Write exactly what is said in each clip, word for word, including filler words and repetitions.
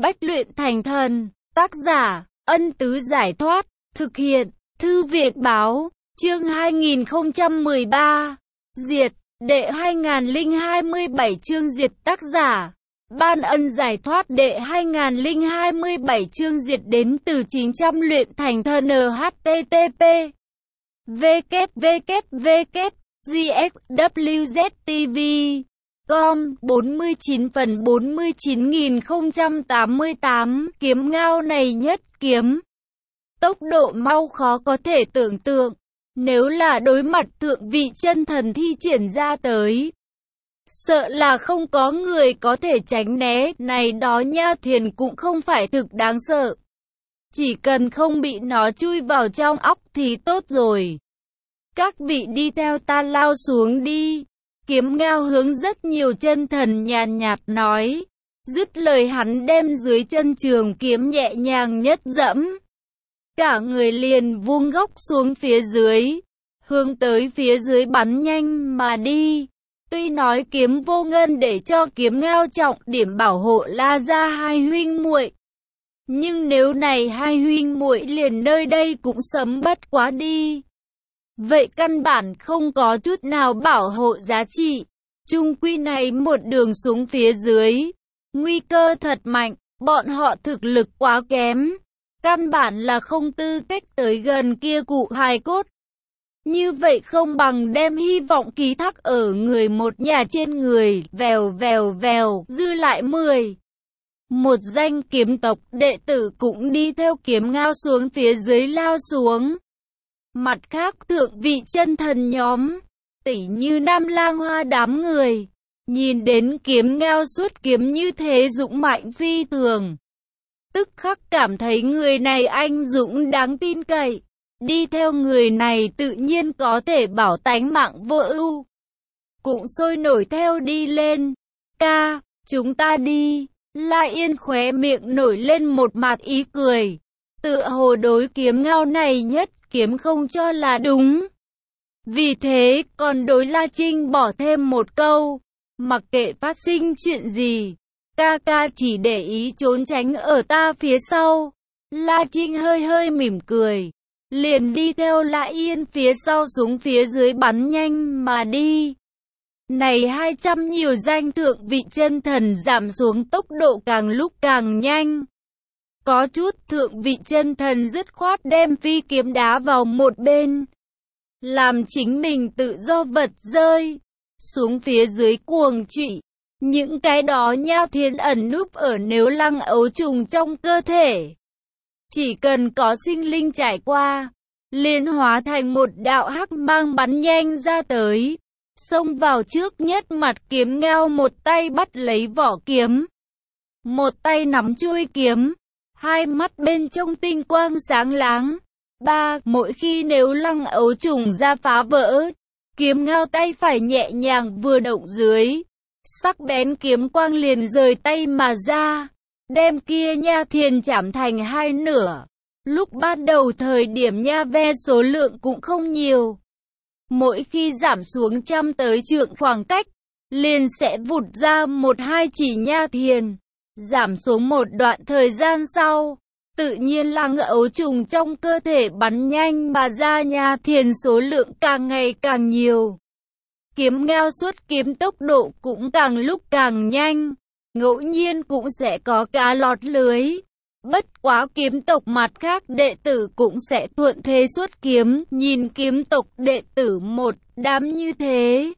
bách luyện thành thần. Tác giả, Ân Tứ Giải Thoát. Thực hiện, Thư viện Báo. Chương hai nghìn không trăm mười ba. Diệt, đệ hai nghìn không trăm hai mươi bảy. Chương diệt. Tác giả, Ban Ân Giải Thoát. Đệ hai nghìn không trăm hai mươi bảy. Chương diệt đến từ chín trăm luyện thành thần. H T T P W W W G X W Z T V com bốn mươi chín phần bốn mươi chín nghìn không trăm tám mươi tám. Kiếm ngao này nhất kiếm, tốc độ mau khó có thể tưởng tượng. Nếu là đối mặt thượng vị chân thần thi triển ra tới, sợ là không có người có thể tránh né. Này đó nha thiền cũng không phải thực đáng sợ, chỉ cần không bị nó chui vào trong óc thì tốt rồi. Các vị đi theo ta lao xuống đi. Kiếm ngao hướng rất nhiều chân thần nhàn nhạt nói. Dứt lời hắn đem dưới chân trường kiếm nhẹ nhàng nhất dẫm, cả người liền vuông góc xuống phía dưới, hướng tới phía dưới bắn nhanh mà đi. Tuy nói kiếm vô ngân để cho kiếm ngao trọng điểm bảo hộ La gia hai huynh muội, nhưng nếu này hai huynh muội liền nơi đây cũng sấm bất quá đi, vậy căn bản không có chút nào bảo hộ giá trị. Chung quy này một đường xuống phía dưới, nguy cơ thật mạnh, bọn họ thực lực quá kém, căn bản là không tư cách tới gần kia cụ hài cốt. Như vậy không bằng đem hy vọng ký thác ở người một nhà trên người. Vèo vèo vèo, dư lại mười. Một danh kiếm tộc đệ tử cũng đi theo kiếm ngao xuống phía dưới lao xuống. Mặt khác thượng vị chân thần nhóm, tỉ như Nam Lang Hoa đám người, nhìn đến kiếm ngao xuất kiếm như thế dũng mạnh phi thường, tức khắc cảm thấy người này anh dũng đáng tin cậy. Đi theo người này tự nhiên có thể bảo tánh mạng vô ưu, cũng sôi nổi theo đi lên. Ca, chúng ta đi. La Yên khóe miệng nổi lên một mặt ý cười, tựa hồ đối kiếm ngao này nhất kiếm không cho là đúng. Vì thế còn đối La Trinh bỏ thêm một câu, mặc kệ phát sinh chuyện gì, ca ca chỉ để ý trốn tránh ở ta phía sau. La Trinh hơi hơi mỉm cười, liền đi theo La Yên phía sau xuống phía dưới bắn nhanh mà đi. Này hai trăm nhiều danh thượng vị chân thần giảm xuống tốc độ càng lúc càng nhanh. Có chút thượng vị chân thần dứt khoát đem phi kiếm đá vào một bên, làm chính mình tự do vật rơi xuống phía dưới cuồng trụy. Những cái đó nha thiến ẩn núp ở nếu lăng ấu trùng trong cơ thể, chỉ cần có sinh linh trải qua, liền hóa thành một đạo hắc mang bắn nhanh ra tới, xông vào trước nhất mặt kiếm ngao, một tay bắt lấy vỏ kiếm, một tay nắm chuôi kiếm, hai mắt bên trong tinh quang sáng láng. Ba, mỗi khi nếu lăng ấu trùng ra phá vỡ, kiếm ngao tay phải nhẹ nhàng vừa động dưới, sắc bén kiếm quang liền rời tay mà ra, đem kia nha thiền chảm thành hai nửa. Lúc ban đầu thời điểm nha ve số lượng cũng không nhiều, mỗi khi giảm xuống trăm tới trượng khoảng cách, liền sẽ vụt ra một hai chỉ nha thiền. Giảm xuống một đoạn thời gian sau, tự nhiên lăng ấu trùng trong cơ thể bắn nhanh mà ra nha thiền số lượng càng ngày càng nhiều. Kiếm ngao xuất kiếm tốc độ cũng càng lúc càng nhanh, ngẫu nhiên cũng sẽ có cá lọt lưới. Bất quá kiếm tộc mặt khác đệ tử cũng sẽ thuận thế xuất kiếm, nhìn kiếm tộc đệ tử một đám như thế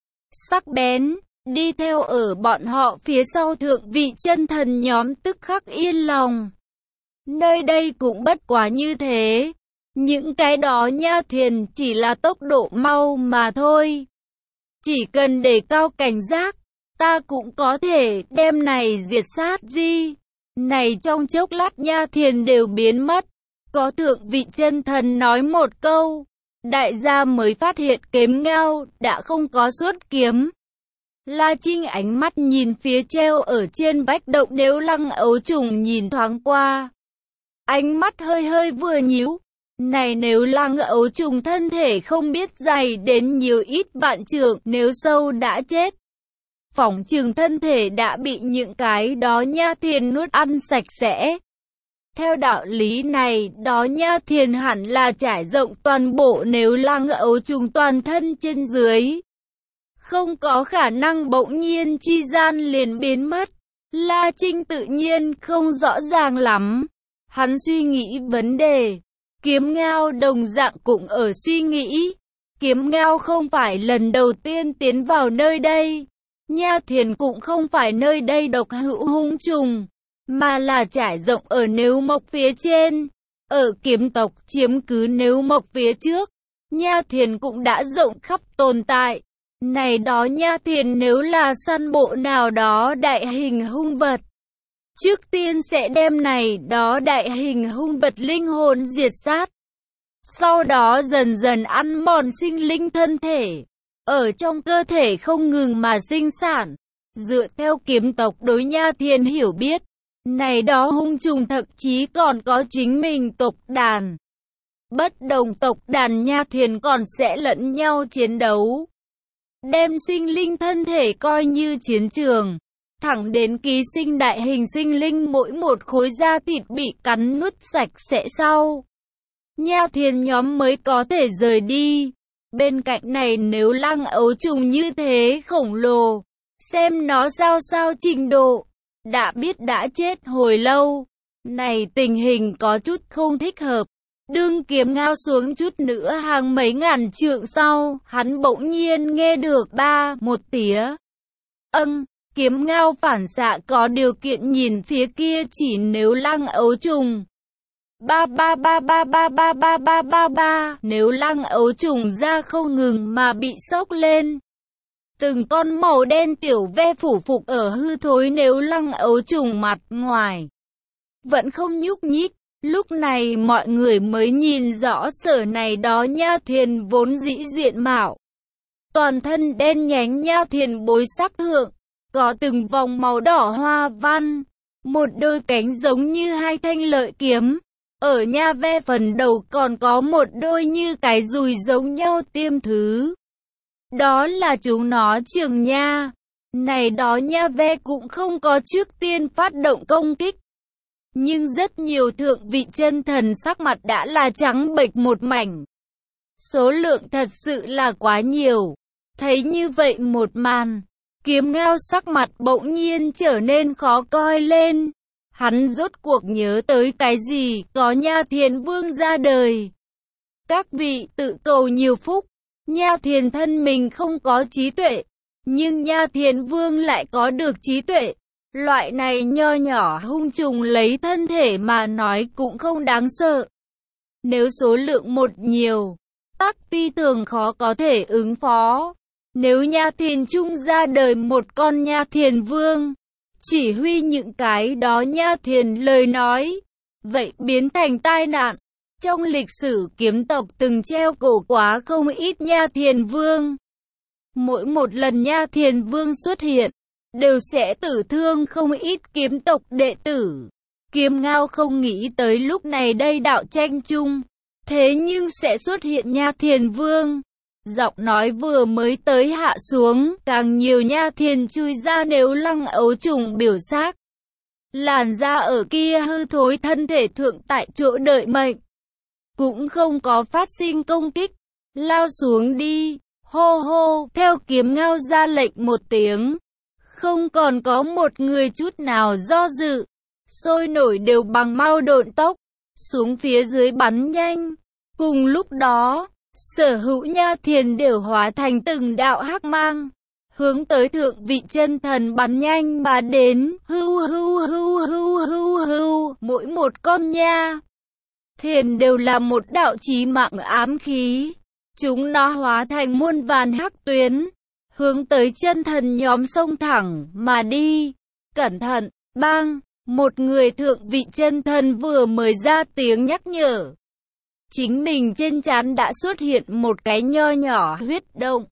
sắc bén, đi theo ở bọn họ phía sau thượng vị chân thần nhóm tức khắc yên lòng. Nơi đây cũng bất quá như thế, những cái đó nha thiền chỉ là tốc độ mau mà thôi. Chỉ cần đề cao cảnh giác, ta cũng có thể đem này diệt sát di. Này trong chốc lát nha thiền đều biến mất. Có thượng vị chân thần nói một câu, đại gia mới phát hiện kiếm ngao đã không có xuất kiếm. La Trinh ánh mắt nhìn phía treo ở trên vách động nếu lăng ấu trùng nhìn thoáng qua, ánh mắt hơi hơi vừa nhíu. Này nếu lăng ấu trùng thân thể không biết dày đến nhiều ít vạn trượng, nếu sâu đã chết, phỏng chừng thân thể đã bị những cái đó nha thiền nuốt ăn sạch sẽ. Theo đạo lý này, đó nha thiền hẳn là trải rộng toàn bộ nếu lăng ấu trùng toàn thân trên dưới. Không có khả năng bỗng nhiên chi gian liền biến mất. La Trinh tự nhiên không rõ ràng lắm. Hắn suy nghĩ vấn đề. Kiếm Ngao đồng dạng cũng ở suy nghĩ. Kiếm Ngao không phải lần đầu tiên tiến vào nơi đây. Nha thiền cũng không phải nơi đây độc hữu hung trùng, mà là trải rộng ở nếu mộc phía trên. Ở kiếm tộc chiếm cứ nếu mộc phía trước, nha thiền cũng đã rộng khắp tồn tại. Này đó nha thiền nếu là săn bộ nào đó đại hình hung vật, trước tiên sẽ đem này đó đại hình hung vật linh hồn diệt sát. Sau đó dần dần ăn mòn sinh linh thân thể, ở trong cơ thể không ngừng mà sinh sản. Dựa theo kiếm tộc đối nha thiền hiểu biết, này đó hung trùng thậm chí còn có chính mình tộc đàn. Bất đồng tộc đàn nha thiền còn sẽ lẫn nhau chiến đấu, đem sinh linh thân thể coi như chiến trường, thẳng đến ký sinh đại hình sinh linh mỗi một khối da thịt bị cắn nuốt sạch sẽ sau, nha thiền nhóm mới có thể rời đi. Bên cạnh này nếu lăng ấu trùng như thế khổng lồ, xem nó sao sao trình độ, đã biết đã chết hồi lâu. Này tình hình có chút không thích hợp. Đương Kiếm Ngao xuống chút nữa hàng mấy ngàn trượng sau, hắn bỗng nhiên nghe được ba một tía âm. Kiếm Ngao phản xạ có điều kiện nhìn phía kia chỉ nếu lăng ấu trùng. Ba ba ba ba ba ba ba ba ba ba, nếu lăng ấu trùng ra không ngừng mà bị sốc lên. Từng con màu đen tiểu ve phủ phục ở hư thối nếu lăng ấu trùng mặt ngoài vẫn không nhúc nhích. Lúc này mọi người mới nhìn rõ sở này đó nha thiền vốn dĩ diện mạo. Toàn thân đen nhánh nha thiền bối sắc thượng, có từng vòng màu đỏ hoa văn, một đôi cánh giống như hai thanh lợi kiếm. Ở nha ve phần đầu còn có một đôi như cái dùi giống nhau tiêm thứ. Đó là chúng nó trường nha. Này đó nha ve cũng không có trước tiên phát động công kích. Nhưng rất nhiều thượng vị chân thần sắc mặt đã là trắng bệch một mảnh. Số lượng thật sự là quá nhiều. Thấy như vậy một màn, Kiếm Ngao sắc mặt bỗng nhiên trở nên khó coi lên. Hắn rốt cuộc nhớ tới cái gì, có Nha Thiền Vương ra đời. Các vị tự cầu nhiều phúc, Nha Thiền thân mình không có trí tuệ, nhưng Nha Thiền Vương lại có được trí tuệ. Loại này nho nhỏ hung trùng lấy thân thể mà nói cũng không đáng sợ. Nếu số lượng một nhiều, tắc phi thường khó có thể ứng phó. Nếu Nha Thiền Trung ra đời một con Nha Thiền Vương, chỉ huy những cái đó Nha Thiền lời nói, vậy biến thành tai nạn. Trong lịch sử kiếm tộc từng treo cổ quá không ít Nha Thiền Vương. Mỗi một lần Nha Thiền Vương xuất hiện, đều sẽ tử thương không ít kiếm tộc đệ tử. Kiếm Ngao không nghĩ tới lúc này đây đạo tranh chung, thế nhưng sẽ xuất hiện Nha Thiền Vương. Giọng nói vừa mới tới hạ xuống, càng nhiều Nha Thiền chui ra nếu lăng ấu trùng biểu xác. Làn da ở kia hư thối thân thể thượng tại chỗ đợi mệnh, cũng không có phát sinh công kích, lao xuống đi, hô hô, theo Kiếm Ngao ra lệnh một tiếng. Không còn có một người chút nào do dự, sôi nổi đều bằng mau độn tốc, xuống phía dưới bắn nhanh. Cùng lúc đó, sở hữu Nha Thiền đều hóa thành từng đạo hắc mang, hướng tới thượng vị chân thần bắn nhanh mà đến, hưu hưu hưu hưu hưu hưu, mỗi một con Nha Thiền đều là một đạo chí mạng ám khí, chúng nó hóa thành muôn vàn hắc tuyến, hướng tới chân thần nhóm xông thẳng mà đi. Cẩn thận, bang, một người thượng vị chân thần vừa mới ra tiếng nhắc nhở. Chính mình trên trán đã xuất hiện một cái nho nhỏ huyết động.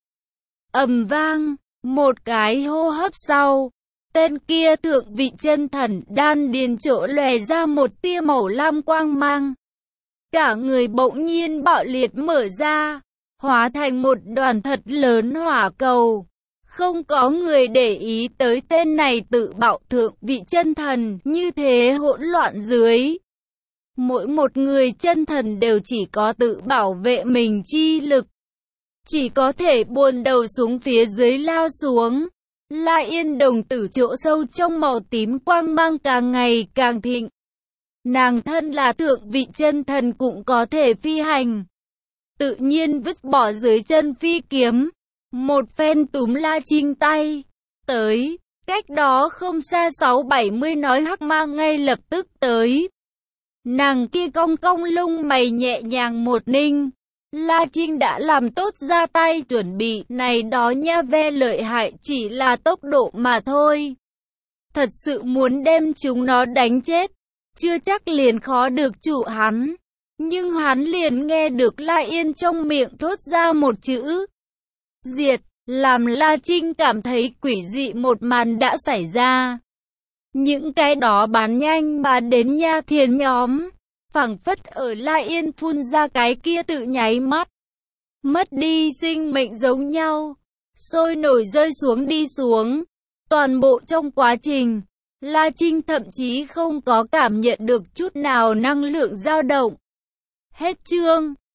Ầm vang, một cái hô hấp sau, tên kia thượng vị chân thần đan điền chỗ lòe ra một tia màu lam quang mang. Cả người bỗng nhiên bạo liệt mở ra, hóa thành một đoàn thật lớn hỏa cầu. Không có người để ý tới tên này tự bạo thượng vị chân thần, như thế hỗn loạn dưới. Mỗi một người chân thần đều chỉ có tự bảo vệ mình chi lực. Chỉ có thể buồn đầu xuống phía dưới lao xuống. La Yên đồng tử chỗ sâu trong màu tím quang mang càng ngày càng thịnh. Nàng thân là thượng vị chân thần cũng có thể phi hành. Tự nhiên vứt bỏ dưới chân phi kiếm. Một phen túm La Trinh tay. Tới, cách đó không xa sáu bảy mươi nói hắc ma ngay lập tức tới. Nàng kia cong cong lông mày nhẹ nhàng một ninh. La Trinh đã làm tốt ra tay chuẩn bị, này đó nha ve lợi hại chỉ là tốc độ mà thôi. Thật sự muốn đem chúng nó đánh chết, chưa chắc liền khó được trụ hắn. Nhưng hắn liền nghe được La Yên trong miệng thốt ra một chữ. Diệt, làm La Trinh cảm thấy quỷ dị một màn đã xảy ra. Những cái đó bán nhanh mà đến nha thiền nhóm. Phảng phất ở La Yên phun ra cái kia tự nháy mắt. Mất đi sinh mệnh giống nhau. Sôi nổi rơi xuống đi xuống. Toàn bộ trong quá trình, La Trinh thậm chí không có cảm nhận được chút nào năng lượng dao động. Hết chương.